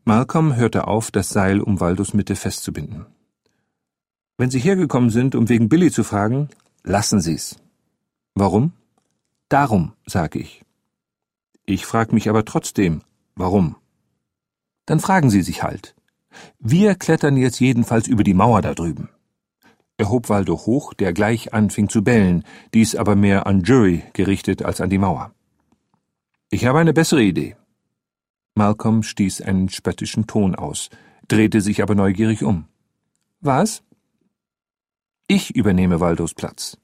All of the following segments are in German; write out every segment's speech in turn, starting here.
Malcolm hörte auf, das Seil um Waldos Mitte festzubinden. »Wenn Sie hergekommen sind, um wegen Billy zu fragen, lassen Sie's.« »Warum?« »Darum, sage ich.« »Ich frage mich aber trotzdem, warum?« »Dann fragen Sie sich halt. Wir klettern jetzt jedenfalls über die Mauer da drüben.« Er hob Waldo hoch, der gleich anfing zu bellen, dies aber mehr an Jury gerichtet als an die Mauer. »Ich habe eine bessere Idee.« Malcolm stieß einen spöttischen Ton aus, drehte sich aber neugierig um. »Was?« »Ich übernehme Waldos Platz.«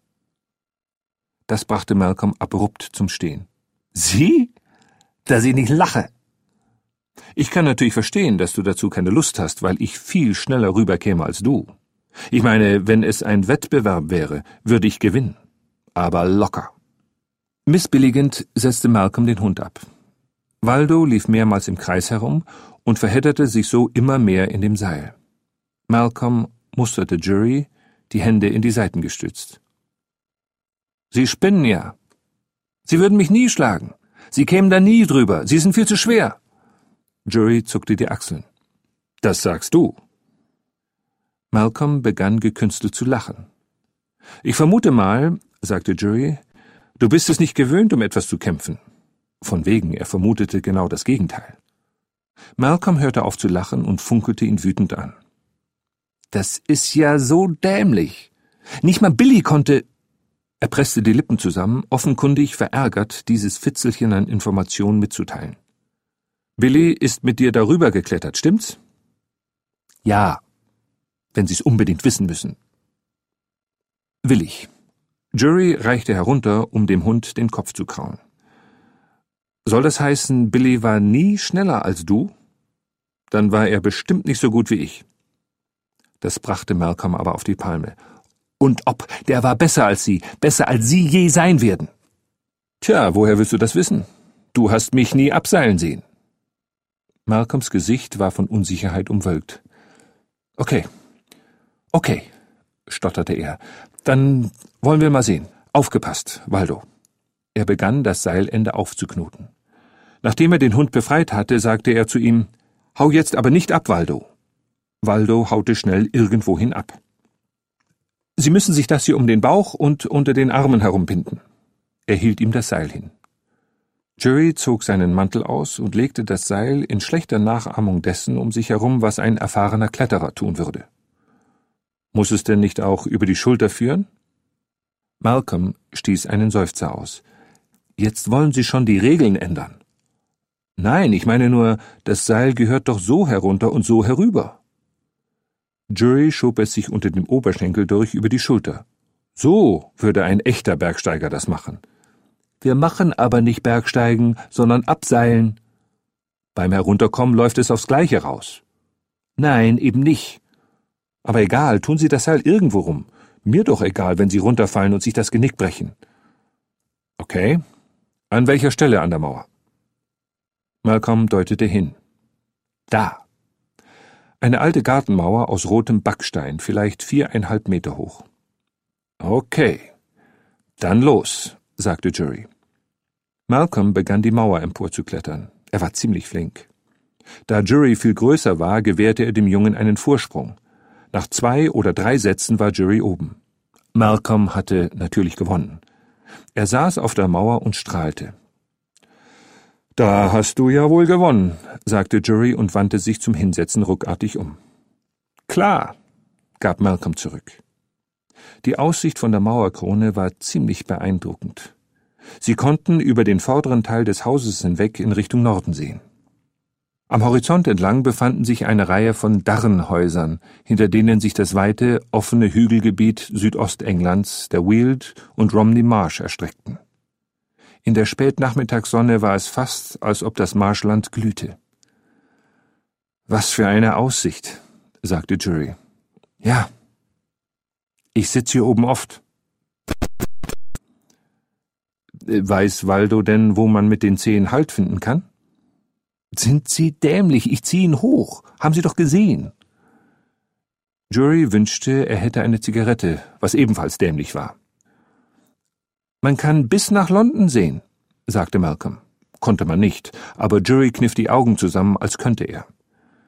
Das brachte Malcolm abrupt zum Stehen. »Sie? Dass ich nicht lache!« »Ich kann natürlich verstehen, dass du dazu keine Lust hast, weil ich viel schneller rüberkäme als du. Ich meine, wenn es ein Wettbewerb wäre, würde ich gewinnen. Aber locker.« Missbilligend setzte Malcolm den Hund ab. Waldo lief mehrmals im Kreis herum und verhedderte sich so immer mehr in dem Seil. Malcolm musterte Jury, die Hände in die Seiten gestützt. »Sie spinnen ja. Sie würden mich nie schlagen. Sie kämen da nie drüber. Sie sind viel zu schwer.« Jury zuckte die Achseln. »Das sagst du.« Malcolm begann gekünstelt zu lachen. »Ich vermute mal«, sagte Jury, »du bist es nicht gewöhnt, um etwas zu kämpfen.« Von wegen, er vermutete genau das Gegenteil. Malcolm hörte auf zu lachen und funkelte ihn wütend an. »Das ist ja so dämlich. Nicht mal Billy konnte...« Er presste die Lippen zusammen, offenkundig verärgert, dieses Fitzelchen an Informationen mitzuteilen. »Billy ist mit dir darüber geklettert, stimmt's?« »Ja, wenn Sie's unbedingt wissen müssen.« »Willig.« Jury reichte herunter, um dem Hund den Kopf zu krauen. »Soll das heißen, Billy war nie schneller als du? Dann war er bestimmt nicht so gut wie ich.« Das brachte Malcolm aber auf die Palme. »Und ob, der war besser als Sie je sein werden.« »Tja, woher willst du das wissen? Du hast mich nie abseilen sehen.« Malcolms Gesicht war von Unsicherheit umwölkt. Okay, stotterte er. »Dann wollen wir mal sehen. Aufgepasst, Waldo.« Er begann, das Seilende aufzuknoten. Nachdem er den Hund befreit hatte, sagte er zu ihm, »Hau jetzt aber nicht ab, Waldo.« Waldo haute schnell irgendwohin ab. »Sie müssen sich das hier um den Bauch und unter den Armen herumbinden.« Er hielt ihm das Seil hin. Jury zog seinen Mantel aus und legte das Seil in schlechter Nachahmung dessen um sich herum, was ein erfahrener Kletterer tun würde. »Muss es denn nicht auch über die Schulter führen?« Malcolm stieß einen Seufzer aus. »Jetzt wollen Sie schon die Regeln ändern.« »Nein, ich meine nur, das Seil gehört doch so herunter und so herüber.« Jury schob es sich unter dem Oberschenkel durch über die Schulter. »So würde ein echter Bergsteiger das machen.« »Wir machen aber nicht Bergsteigen, sondern Abseilen.« »Beim Herunterkommen läuft es aufs Gleiche raus.« »Nein, eben nicht.« »Aber egal, tun Sie das Seil irgendwo rum. Mir doch egal, wenn Sie runterfallen und sich das Genick brechen.« »Okay. An welcher Stelle an der Mauer?« Malcolm deutete hin. »Da.« Eine alte Gartenmauer aus rotem Backstein, vielleicht 4,5 Meter hoch. »Okay. Dann los«, sagte Jury. Malcolm begann die Mauer emporzuklettern. Er war ziemlich flink. Da Jury viel größer war, gewährte er dem Jungen einen Vorsprung. Nach 2 oder 3 Sätzen war Jury oben. Malcolm hatte natürlich gewonnen. Er saß auf der Mauer und strahlte. »Da hast du ja wohl gewonnen«, sagte Jury und wandte sich zum Hinsetzen ruckartig um. »Klar«, gab Malcolm zurück. Die Aussicht von der Mauerkrone war ziemlich beeindruckend. Sie konnten über den vorderen Teil des Hauses hinweg in Richtung Norden sehen. Am Horizont entlang befanden sich eine Reihe von Darrenhäusern, hinter denen sich das weite, offene Hügelgebiet Südostenglands, der Weald und Romney Marsh erstreckten. In der Spätnachmittagssonne war es fast, als ob das Marschland glühte. »Was für eine Aussicht«, sagte Jury. »Ja, ich sitze hier oben oft.« »Weiß Waldo denn, wo man mit den Zehen Halt finden kann?« »Sind Sie dämlich? Ich ziehe ihn hoch. Haben Sie doch gesehen.« Jury wünschte, er hätte eine Zigarette, was ebenfalls dämlich war. »Man kann bis nach London sehen«, sagte Malcolm. Konnte man nicht, aber Jury kniff die Augen zusammen, als könnte er.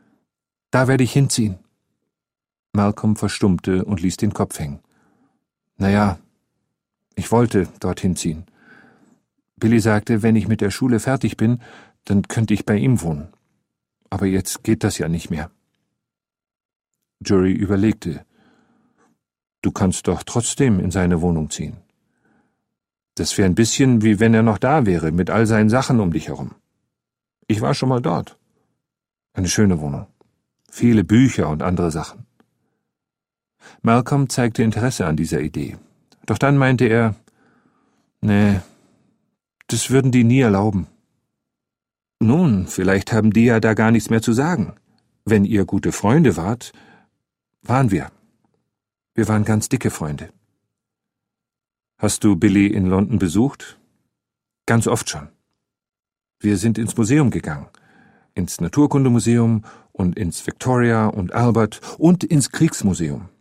Da werde ich hinziehen. Malcolm verstummte und ließ den Kopf hängen. Naja, ich wollte dorthin ziehen. Billy sagte, wenn ich mit der Schule fertig bin, dann könnte ich bei ihm wohnen. Aber jetzt geht das ja nicht mehr. Jerry überlegte. Du kannst doch trotzdem in seine Wohnung ziehen. Das wäre ein bisschen, wie wenn er noch da wäre, mit all seinen Sachen um dich herum. Ich war schon mal dort. Eine schöne Wohnung. Viele Bücher und andere Sachen. Malcolm zeigte Interesse an dieser Idee. Doch dann meinte er, nee, das würden die nie erlauben. Nun, vielleicht haben die ja da gar nichts mehr zu sagen. Wenn ihr gute Freunde wart, waren wir. Wir waren ganz dicke Freunde. Hast du Billy in London besucht? Ganz oft schon. Wir sind ins Museum gegangen. Ins Naturkundemuseum und ins Victoria und Albert und ins Kriegsmuseum.